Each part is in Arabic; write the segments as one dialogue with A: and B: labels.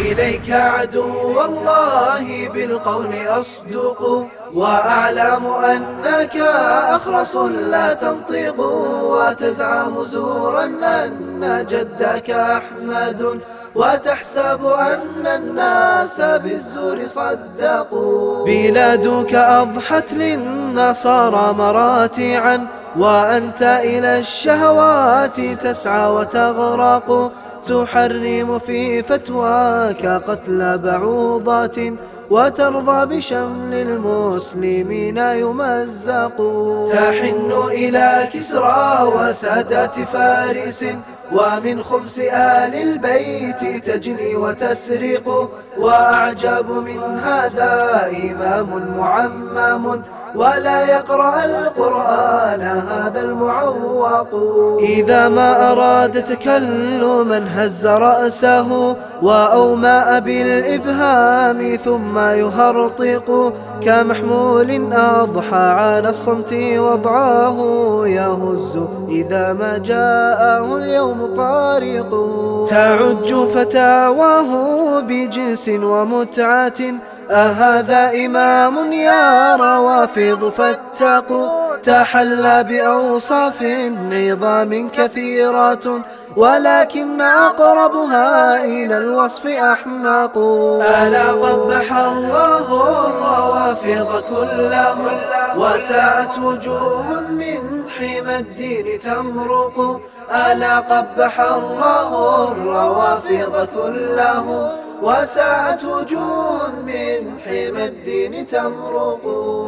A: إليك عدو الله بالقول أصدق، وأعلم أنك أخرس لا تنطق، وتزعم زورا أن جدك أحمد، وتحسب أن الناس بالزور صدقوا. بلادك أضحت للنصارى مراتعا، وأنت إلى الشهوات تسعى وتغرق، تحرم في فتواك قتل بعوضات، وترضى بشمل المسلمين يمزق. تحن إلى كسرى وسادات فارس، ومن خمس آل البيت تجني وتسرق، وأعجب من هذا إمام معمم، ولا يقرأ القرآن هذا المعوق. إذا ما أراد تكلما هز رأسه، وأومأ بالإبهام ثم يهرطق، كمحمول أضحى على الصمت وضعاه، يهز إذا ما جاءه اليوم طارق. تعج فتاواه بجنس ومتعة، أهذا إمام يا روافض فاتقوا. تحلى بأوصاف نظام كثيرات، ولكن أقربها إلى الوصف أحمق. ألا قبح الله الروافض كلهم، وساءت وجوه من حمى الدين تمرق. ألا قبح الله الروافض كلهم، وساءت وجوه من حمى الدين تمرق.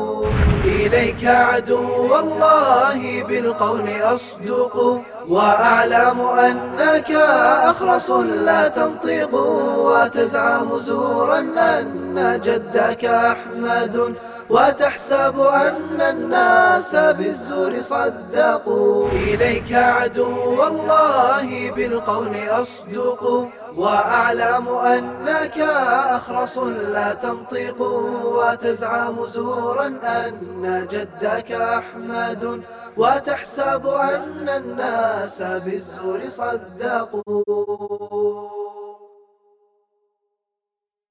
A: إليك عدو الله بالقول أصدق، وأعلم أنك أخرس لا تنطق، وتزعم زورا أن جدك أحمد، وتحسب أن الناس بالزور صدقوا. إليك عدو الله بالقول أصدق، وأعلم أنك أخرس لا تنطق، وتزعم زورا أن جدك أحمد، وتحسب أن الناس بالزور صدقوا.